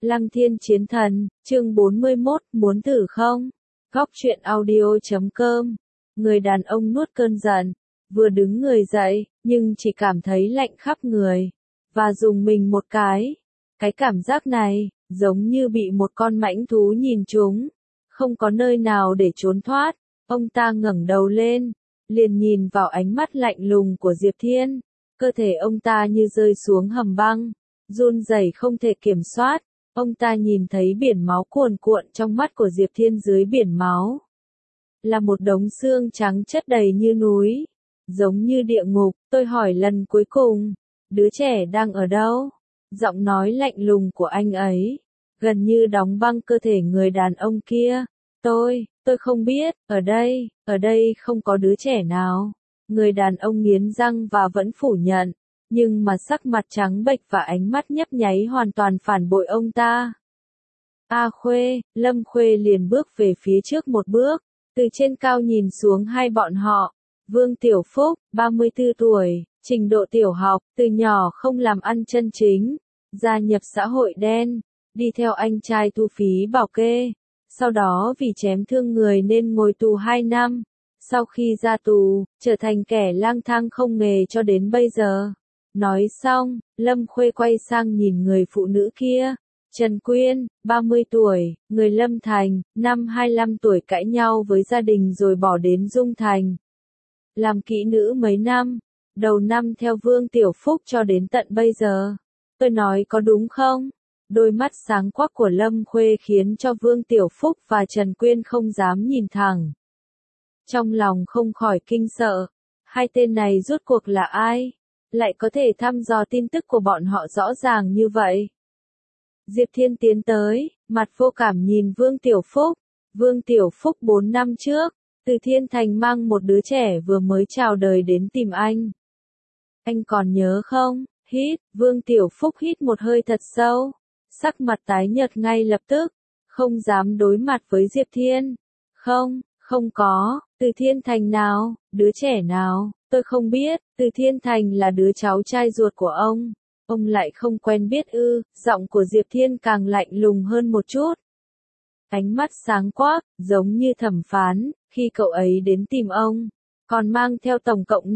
Lăng Thiên Chiến Thần, chương 41, muốn thử không? Góc truyện audio.com. Người đàn ông nuốt cơn giận, vừa đứng người dậy, nhưng chỉ cảm thấy lạnh khắp người, và dùng mình một cái. Cái cảm giác này, giống như bị một con mãnh thú nhìn trúng, không có nơi nào để trốn thoát. Ông ta ngẩng đầu lên, liền nhìn vào ánh mắt lạnh lùng của Diệp Thiên. Cơ thể ông ta như rơi xuống hầm băng, run rẩy không thể kiểm soát. Ông ta nhìn thấy biển máu cuồn cuộn trong mắt của Diệp Thiên, dưới biển máu là một đống xương trắng chất đầy như núi, giống như địa ngục. Tôi hỏi lần cuối cùng, đứa trẻ đang ở đâu? Giọng nói lạnh lùng của anh ấy gần như đóng băng cơ thể người đàn ông kia. Tôi không biết, ở đây không có đứa trẻ nào. Người đàn ông nghiến răng và vẫn phủ nhận, nhưng mà sắc mặt trắng bệch và ánh mắt nhấp nháy hoàn toàn phản bội ông ta. A Khuê, Lâm Khuê liền bước về phía trước một bước, từ trên cao nhìn xuống hai bọn họ. Vương Tiểu Phúc, 34 tuổi, trình độ tiểu học, từ nhỏ không làm ăn chân chính, gia nhập xã hội đen, đi theo anh trai thu phí bảo kê. Sau đó vì chém thương người nên ngồi tù 2 năm. Sau khi ra tù, trở thành kẻ lang thang không nghề cho đến bây giờ. Nói xong, Lâm Khuê quay sang nhìn người phụ nữ kia. Trần Quyên, 30 tuổi, người Lâm Thành, năm 25 tuổi cãi nhau với gia đình rồi bỏ đến Dung Thành. Làm kỹ nữ mấy năm, đầu năm theo Vương Tiểu Phúc cho đến tận bây giờ. Tôi nói có đúng không? Đôi mắt sáng quắc của Lâm Khuê khiến cho Vương Tiểu Phúc và Trần Quyên không dám nhìn thẳng. Trong lòng không khỏi kinh sợ, hai tên này rốt cuộc là ai? Lại có thể thăm dò tin tức của bọn họ rõ ràng như vậy. Diệp Thiên tiến tới, mặt vô cảm nhìn Vương Tiểu Phúc. Vương Tiểu Phúc 4 năm trước, từ Thiên Thành mang một đứa trẻ vừa mới chào đời đến tìm anh. Anh còn nhớ không? Hít, Vương Tiểu Phúc hít một hơi thật sâu, sắc mặt tái nhợt ngay lập tức, không dám đối mặt với Diệp Thiên. Không có, từ Thiên Thành nào, đứa trẻ nào, tôi không biết. Từ Thiên Thành là đứa cháu trai ruột của ông lại không quen biết ư? Giọng của Diệp Thiên càng lạnh lùng hơn một chút. Ánh mắt sáng quắc, giống như thẩm phán, khi cậu ấy đến tìm ông, còn mang theo tổng cộng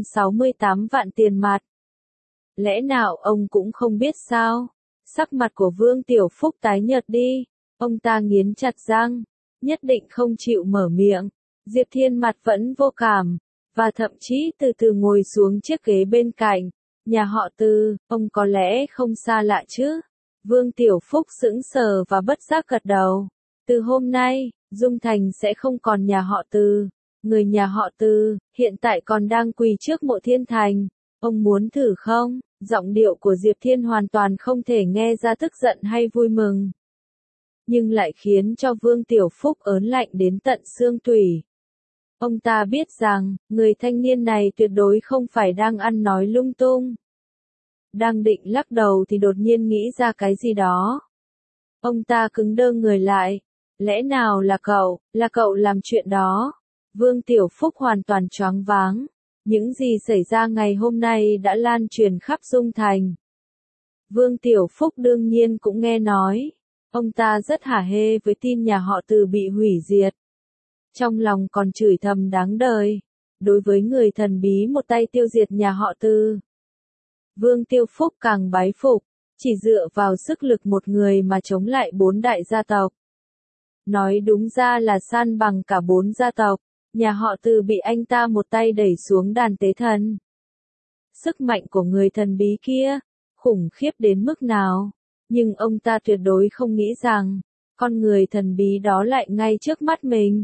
568 vạn tiền mặt. Lẽ nào ông cũng không biết sao? Sắc mặt của Vương Tiểu Phúc tái nhợt đi, ông ta nghiến chặt răng, nhất định không chịu mở miệng. Diệp Thiên mặt vẫn vô cảm, và thậm chí từ từ ngồi xuống chiếc ghế bên cạnh. Nhà họ Từ, ông có lẽ không xa lạ chứ? Vương Tiểu Phúc sững sờ và bất giác gật đầu. Từ hôm nay, Dung Thành sẽ không còn nhà họ Từ. Người nhà họ Từ, hiện tại còn đang quỳ trước mộ Thiên Thành. Ông muốn thử không? Giọng điệu của Diệp Thiên hoàn toàn không thể nghe ra tức giận hay vui mừng, nhưng lại khiến cho Vương Tiểu Phúc ớn lạnh đến tận xương tủy. Ông ta biết rằng, người thanh niên này tuyệt đối không phải đang ăn nói lung tung. Đang định lắc đầu thì đột nhiên nghĩ ra cái gì đó. Ông ta cứng đơ người lại. Lẽ nào là cậu làm chuyện đó? Vương Tiểu Phúc hoàn toàn choáng váng. Những gì xảy ra ngày hôm nay đã lan truyền khắp Dung Thành. Vương Tiểu Phúc đương nhiên cũng nghe nói. Ông ta rất hả hê với tin nhà họ Từ bị hủy diệt. Trong lòng còn chửi thầm đáng đời. Đối với người thần bí một tay tiêu diệt nhà họ Từ, Vương Tiểu Phúc càng bái phục. Chỉ dựa vào sức lực một người mà chống lại 4 đại gia tộc. Nói đúng ra là san bằng cả 4 gia tộc. Nhà họ Từ bị anh ta một tay đẩy xuống đàn tế thần. Sức mạnh của người thần bí kia, khủng khiếp đến mức nào. Nhưng ông ta tuyệt đối không nghĩ rằng, con người thần bí đó lại ngay trước mắt mình.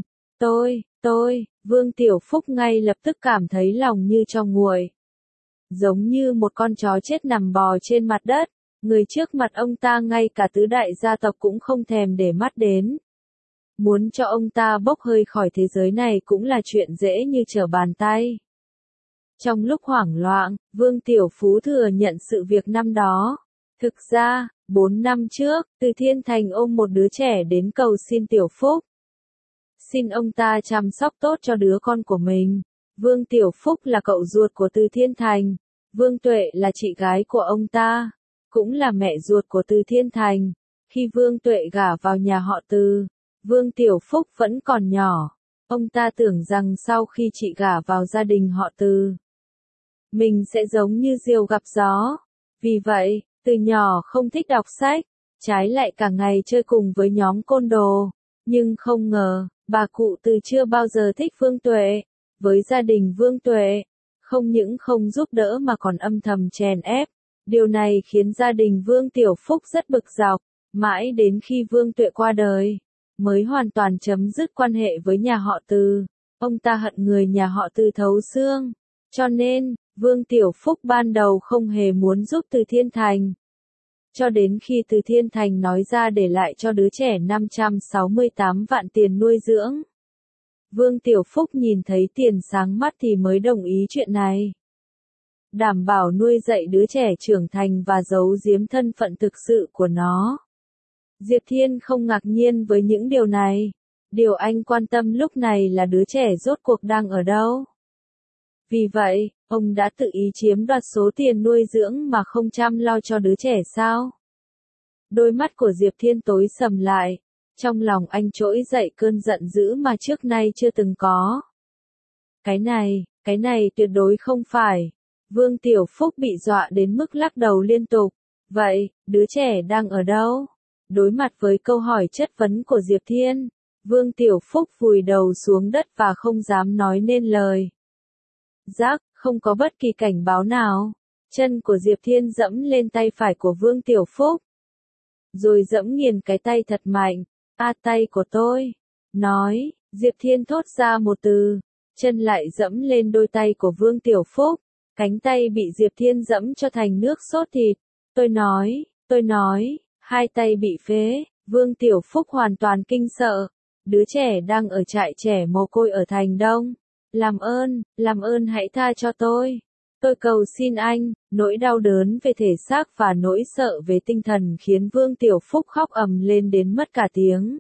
Vương Tiểu Phúc ngay lập tức cảm thấy lòng như cho nguội. Giống như một con chó chết nằm bò trên mặt đất, người trước mặt ông ta ngay cả tứ đại gia tộc cũng không thèm để mắt đến. Muốn cho ông ta bốc hơi khỏi thế giới này cũng là chuyện dễ như trở bàn tay. Trong lúc hoảng loạn, Vương Tiểu Phú thừa nhận sự việc năm đó. Thực ra, 4 năm trước, Từ Thiên Thành ôm một đứa trẻ đến cầu xin Tiểu Phúc. Xin ông ta chăm sóc tốt cho đứa con của mình. Vương Tiểu Phúc là cậu ruột của Từ Thiên Thành. Vương Tuệ là chị gái của ông ta, cũng là mẹ ruột của Từ Thiên Thành. Khi Vương Tuệ gả vào nhà họ Từ, Vương Tiểu Phúc vẫn còn nhỏ. Ông ta tưởng rằng sau khi chị gả vào gia đình họ Từ, mình sẽ giống như diều gặp gió. Vì vậy, từ nhỏ không thích đọc sách, trái lại cả ngày chơi cùng với nhóm côn đồ. Nhưng không ngờ, bà cụ Từ chưa bao giờ thích Vương Tuệ. Với gia đình Vương Tuệ, không những không giúp đỡ mà còn âm thầm chèn ép. Điều này khiến gia đình Vương Tiểu Phúc rất bực dọc, mãi đến khi Vương Tuệ qua đời, mới hoàn toàn chấm dứt quan hệ với nhà họ Từ. Ông ta hận người nhà họ Từ thấu xương. Cho nên, Vương Tiểu Phúc ban đầu không hề muốn giúp Từ Thiên Thành. Cho đến khi Từ Thiên Thành nói ra để lại cho đứa trẻ 568 vạn tiền nuôi dưỡng. Vương Tiểu Phúc nhìn thấy tiền sáng mắt thì mới đồng ý chuyện này. Đảm bảo nuôi dạy đứa trẻ trưởng thành và giấu giếm thân phận thực sự của nó. Diệp Thiên không ngạc nhiên với những điều này. Điều anh quan tâm lúc này là đứa trẻ rốt cuộc đang ở đâu. Vì vậy, ông đã tự ý chiếm đoạt số tiền nuôi dưỡng mà không chăm lo cho đứa trẻ sao? Đôi mắt của Diệp Thiên tối sầm lại. Trong lòng anh trỗi dậy cơn giận dữ mà trước nay chưa từng có. Cái này tuyệt đối không phải. Vương Tiểu Phúc bị dọa đến mức lắc đầu liên tục. Vậy, đứa trẻ đang ở đâu? Đối mặt với câu hỏi chất vấn của Diệp Thiên, Vương Tiểu Phúc vùi đầu xuống đất và không dám nói nên lời. Rắc, không có bất kỳ cảnh báo nào. Chân của Diệp Thiên dẫm lên tay phải của Vương Tiểu Phúc. Rồi dẫm nghiền cái tay thật mạnh. Tay của tôi. Nói, Diệp Thiên thốt ra một từ. Chân lại dẫm lên đôi tay của Vương Tiểu Phúc. Cánh tay bị Diệp Thiên dẫm cho thành nước sốt thịt. Tôi nói, hai tay bị phế. Vương Tiểu Phúc hoàn toàn kinh sợ. Đứa trẻ đang ở trại trẻ mồ côi ở thành Đông. Làm ơn hãy tha cho tôi. Tôi cầu xin anh. Nỗi đau đớn về thể xác và nỗi sợ về tinh thần khiến Vương Tiểu Phúc khóc ầm lên đến mất cả tiếng.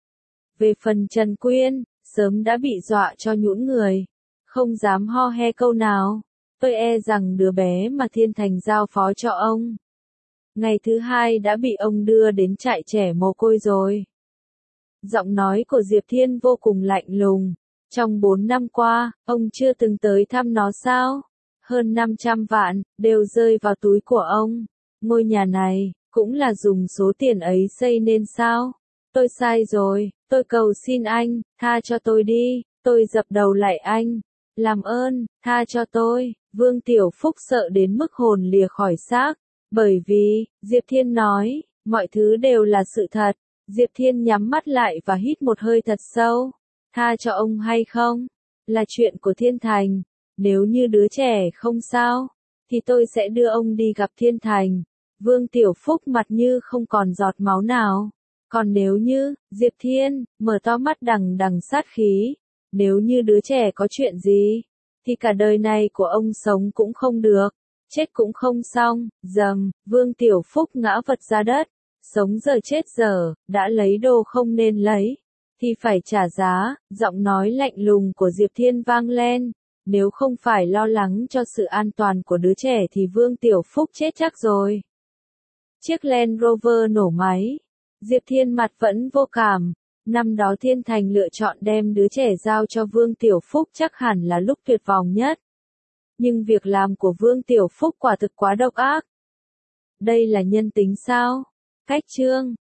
Về phần Trần Quyên, sớm đã bị dọa cho nhũn người. Không dám ho he câu nào. Tôi e rằng đứa bé mà Thiên Thành giao phó cho ông. Ngày thứ hai đã bị ông đưa đến trại trẻ mồ côi rồi. Giọng nói của Diệp Thiên vô cùng lạnh lùng. Trong 4 năm qua, ông chưa từng tới thăm nó sao? Hơn 500 vạn, đều rơi vào túi của ông. Ngôi nhà này, cũng là dùng số tiền ấy xây nên sao? Tôi sai rồi, tôi cầu xin anh, tha cho tôi đi, tôi dập đầu lại anh. Làm ơn, tha cho tôi. Vương Tiểu Phúc sợ đến mức hồn lìa khỏi xác. Bởi vì, Diệp Thiên nói, mọi thứ đều là sự thật. Diệp Thiên nhắm mắt lại và hít một hơi thật sâu. Tha cho ông hay không? Là chuyện của Thiên Thành. Nếu như đứa trẻ không sao, thì tôi sẽ đưa ông đi gặp Thiên Thành. Vương Tiểu Phúc mặt như không còn giọt máu nào. Còn nếu như, Diệp Thiên, mở to mắt đằng đằng sát khí. Nếu như đứa trẻ có chuyện gì, thì cả đời này của ông sống cũng không được, chết cũng không xong. Dầm, Vương Tiểu Phúc ngã vật ra đất. Sống giờ chết giờ, đã lấy đồ không nên lấy, thì phải trả giá. Giọng nói lạnh lùng của Diệp Thiên vang lên. Nếu không phải lo lắng cho sự an toàn của đứa trẻ thì Vương Tiểu Phúc chết chắc rồi. Chiếc Land Rover nổ máy. Diệp Thiên mặt vẫn vô cảm. Năm đó Thiên Thành lựa chọn đem đứa trẻ giao cho Vương Tiểu Phúc chắc hẳn là lúc tuyệt vọng nhất. Nhưng việc làm của Vương Tiểu Phúc quả thực quá độc ác. Đây là nhân tính sao? Cách chương